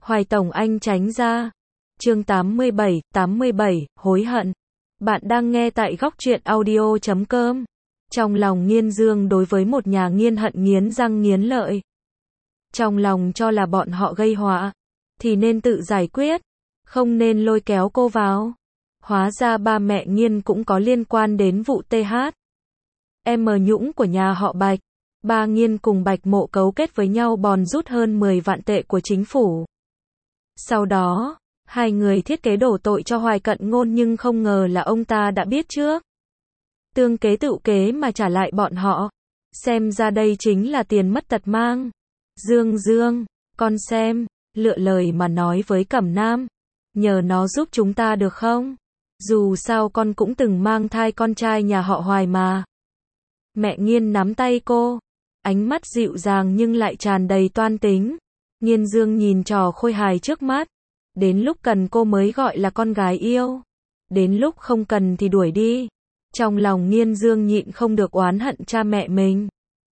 Hoài Tổng anh tránh ra. Chương 87, hối hận. Bạn đang nghe tại góc truyện audio.com. Trong lòng Nghiên Dương đối với một nhà Nghiên hận nghiến răng nghiến lợi. Trong lòng cho là bọn họ gây họa, thì nên tự giải quyết, không nên lôi kéo cô vào. Hóa ra ba mẹ Nghiên cũng có liên quan đến vụ TH. Nhũng của nhà họ Bạch. Ba Nghiên cùng Bạch Mộ cấu kết với nhau bòn rút hơn 10 vạn tệ của chính phủ. Sau đó, hai người thiết kế đổ tội cho Hoài Cận Ngôn nhưng không ngờ là ông ta đã biết trước. Tương kế tựu kế mà trả lại bọn họ. Xem ra đây chính là tiền mất tật mang. Dương, con xem, lựa lời mà nói với Cẩm Nam. Nhờ nó giúp chúng ta được không? Dù sao con cũng từng mang thai con trai nhà họ Hoài mà. Mẹ Nghiên nắm tay cô. Ánh mắt dịu dàng nhưng lại tràn đầy toan tính. Nghiên Dương nhìn trò khôi hài trước mắt. Đến lúc cần cô mới gọi là con gái yêu. Đến lúc không cần thì đuổi đi. Trong lòng Nghiên Dương nhịn không được oán hận cha mẹ mình.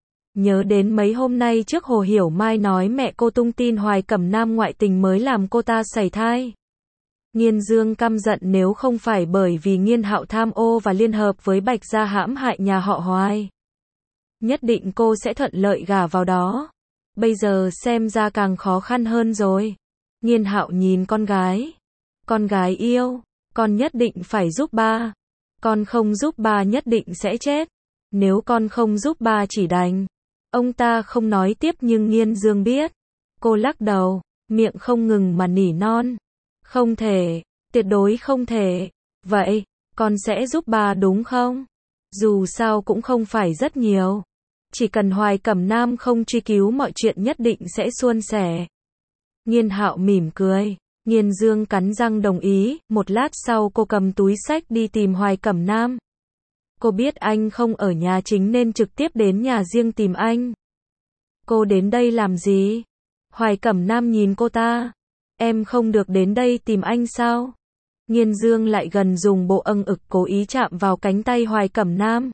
Nhớ đến mấy hôm nay trước Hồ Hiểu Mai nói mẹ cô tung tin Hoài Cẩm Nam ngoại tình mới làm cô ta sảy thai. Nghiên Dương căm giận nếu không phải bởi vì Nghiên Hạo tham ô và liên hợp với Bạch gia hãm hại nhà họ Hoài. Nhất định cô sẽ thuận lợi gả vào đó. Bây giờ xem ra càng khó khăn hơn rồi. Nghiên Hạo nhìn con gái. Con gái yêu, con nhất định phải giúp ba. Con không giúp ba nhất định sẽ chết. Nếu con không giúp ba chỉ đành. Ông ta không nói tiếp nhưng Nghiên Dương biết. Cô lắc đầu, miệng không ngừng mà nỉ non. Không thể, tuyệt đối không thể. Vậy, con sẽ giúp ba đúng không? Dù sao cũng không phải rất nhiều. Chỉ cần Hoài Cẩm Nam không truy cứu mọi chuyện nhất định sẽ suôn sẻ. Nghiên Hạo mỉm cười. Nghiên Dương cắn răng đồng ý. Một lát sau cô cầm túi xách đi tìm Hoài Cẩm Nam. Cô biết anh không ở nhà chính nên trực tiếp đến nhà riêng tìm anh. Cô đến đây làm gì? Hoài Cẩm Nam nhìn cô ta. Em không được đến đây tìm anh sao? Nghiên Dương lại gần dùng bộ âng ực cố ý chạm vào cánh tay Hoài Cẩm Nam.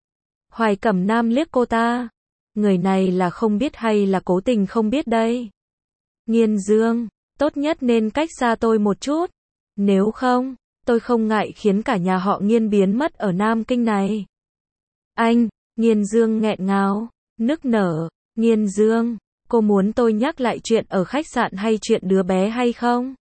Hoài Cẩm Nam liếc cô ta. Người này là không biết hay là cố tình không biết đây? Nghiên Dương, tốt nhất nên cách xa tôi một chút. Nếu không, tôi không ngại khiến cả nhà họ Nghiên biến mất ở Nam Kinh này. Anh, Nghiên Dương nghẹn ngào, nức nở. Nghiên Dương, cô muốn tôi nhắc lại chuyện ở khách sạn hay chuyện đứa bé hay không?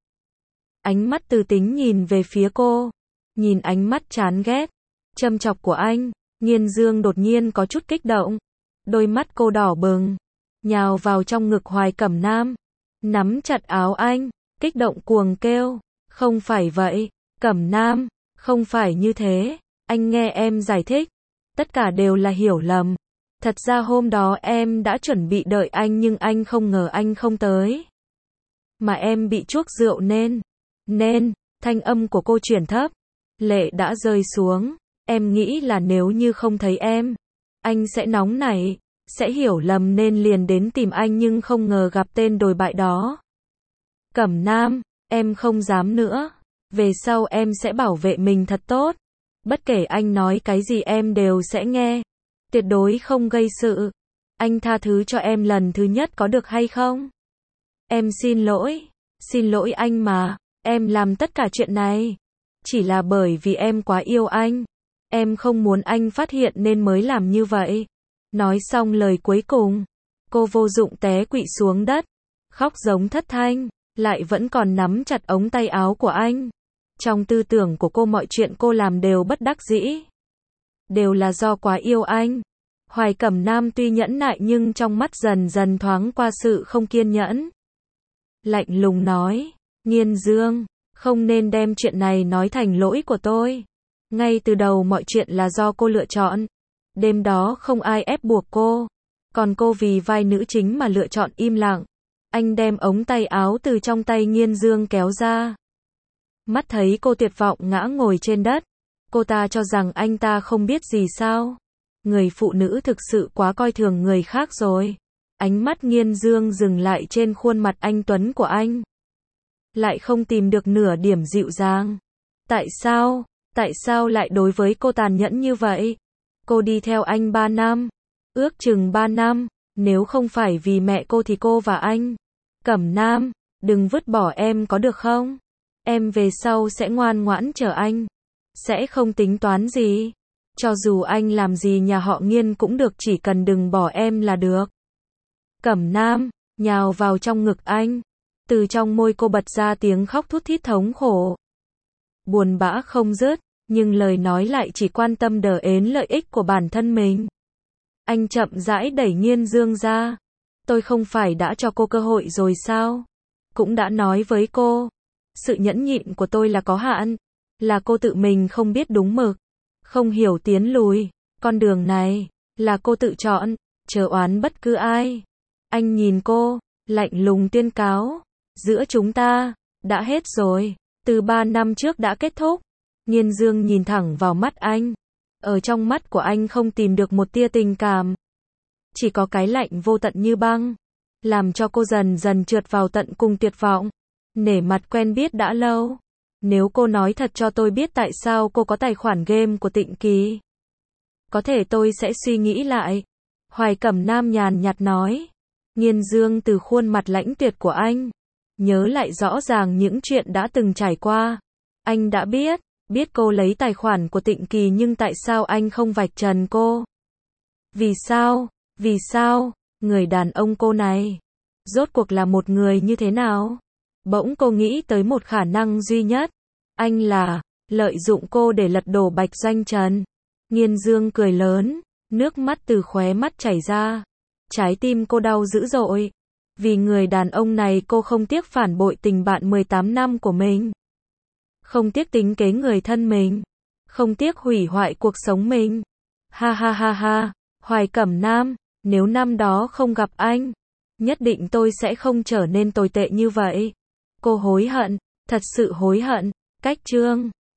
Ánh mắt Từ Tính nhìn về phía cô. Nhìn ánh mắt chán ghét, châm chọc của anh. Nghiên Dương đột nhiên có chút kích động. Đôi mắt cô đỏ bừng. Nhào vào trong ngực Hoài Cẩm Nam. Nắm chặt áo anh. Kích động cuồng kêu. Không phải vậy. Cẩm Nam. Không phải như thế. Anh nghe em giải thích. Tất cả đều là hiểu lầm. Thật ra hôm đó em đã chuẩn bị đợi anh nhưng anh không ngờ anh không tới. Mà em bị chuốc rượu nên. Thanh âm của cô chuyển thấp. Lệ đã rơi xuống. Em nghĩ là nếu như không thấy em, anh sẽ nóng nảy, sẽ hiểu lầm nên liền đến tìm anh nhưng không ngờ gặp tên đồi bại đó. Cẩm Nam, em không dám nữa. Về sau em sẽ bảo vệ mình thật tốt. Bất kể anh nói cái gì em đều sẽ nghe. Tuyệt đối không gây sự. Anh tha thứ cho em lần thứ nhất có được hay không? Em xin lỗi anh mà. Em làm tất cả chuyện này chỉ là bởi vì em quá yêu anh. Em không muốn anh phát hiện nên mới làm như vậy. Nói xong lời cuối cùng, cô vô dụng té quỵ xuống đất, khóc giống thất thanh, lại vẫn còn nắm chặt ống tay áo của anh. Trong tư tưởng của cô mọi chuyện cô làm đều bất đắc dĩ. Đều là do quá yêu anh. Hoài Cẩm Nam tuy nhẫn nại nhưng trong mắt dần dần thoáng qua sự không kiên nhẫn. Lạnh lùng nói, Nghiên Dương, không nên đem chuyện này nói thành lỗi của tôi. Ngay từ đầu mọi chuyện là do cô lựa chọn. Đêm đó không ai ép buộc cô. Còn cô vì vai nữ chính mà lựa chọn im lặng. Anh đem ống tay áo từ trong tay Nghiên Dương kéo ra. Mắt thấy cô tuyệt vọng ngã ngồi trên đất. Cô ta cho rằng anh ta không biết gì sao. Người phụ nữ thực sự quá coi thường người khác rồi. Ánh mắt Nghiên Dương dừng lại trên khuôn mặt anh tuấn của anh. Lại không tìm được nửa điểm dịu dàng. Tại sao lại đối với cô tàn nhẫn như vậy? Cô đi theo anh 3 năm. Ước chừng 3 năm. Nếu không phải vì mẹ cô thì cô và anh, Cẩm Nam, Đừng vứt bỏ em có được không? Em về sau sẽ ngoan ngoãn chờ anh. Sẽ không tính toán gì. Cho dù anh làm gì nhà họ Nghiên cũng được, chỉ cần đừng bỏ em là được. Cẩm Nam nhào vào trong ngực anh. Từ trong môi cô bật ra tiếng khóc thút thít thống khổ. Buồn bã không dứt, nhưng lời nói lại chỉ quan tâm đờ ến lợi ích của bản thân mình. Anh chậm rãi đẩy Nghiên Dương ra. Tôi không phải đã cho cô cơ hội rồi sao? Cũng đã nói với cô. Sự nhẫn nhịn của tôi là có hạn. Là cô tự mình không biết đúng mực. Không hiểu tiến lùi. Con đường này, là cô tự chọn. Chớ oán bất cứ ai. Anh nhìn cô, lạnh lùng tuyên cáo. Giữa chúng ta, đã hết rồi. Từ 3 năm trước đã kết thúc. Nghiên Dương nhìn thẳng vào mắt anh. Ở trong mắt của anh không tìm được một tia tình cảm. Chỉ có cái lạnh vô tận như băng. Làm cho cô dần dần trượt vào tận cùng tuyệt vọng. Nể mặt quen biết đã lâu. Nếu cô nói thật cho tôi biết tại sao cô có tài khoản game của Tịnh Kỳ, có thể tôi sẽ suy nghĩ lại. Hoài Cẩm Nam nhàn nhạt nói. Nghiên Dương từ khuôn mặt lãnh tuyệt của anh, nhớ lại rõ ràng những chuyện đã từng trải qua. Anh đã biết cô lấy tài khoản của Tịnh Kỳ, nhưng tại sao anh không vạch trần cô? Vì sao, người đàn ông cô này, rốt cuộc là một người như thế nào? Bỗng cô nghĩ tới một khả năng duy nhất. Anh là, lợi dụng cô để lật đổ Bạch Doanh Trần. Nghiên Dương cười lớn, nước mắt từ khóe mắt chảy ra. Trái tim cô đau dữ dội. Vì người đàn ông này cô không tiếc phản bội tình bạn 18 năm của mình. Không tiếc tính kế người thân mình. Không tiếc hủy hoại cuộc sống mình. Ha ha ha ha, Hoài Cẩm Nam, nếu năm đó không gặp anh, nhất định tôi sẽ không trở nên tồi tệ như vậy. Cô hối hận, thật sự hối hận. Cách chương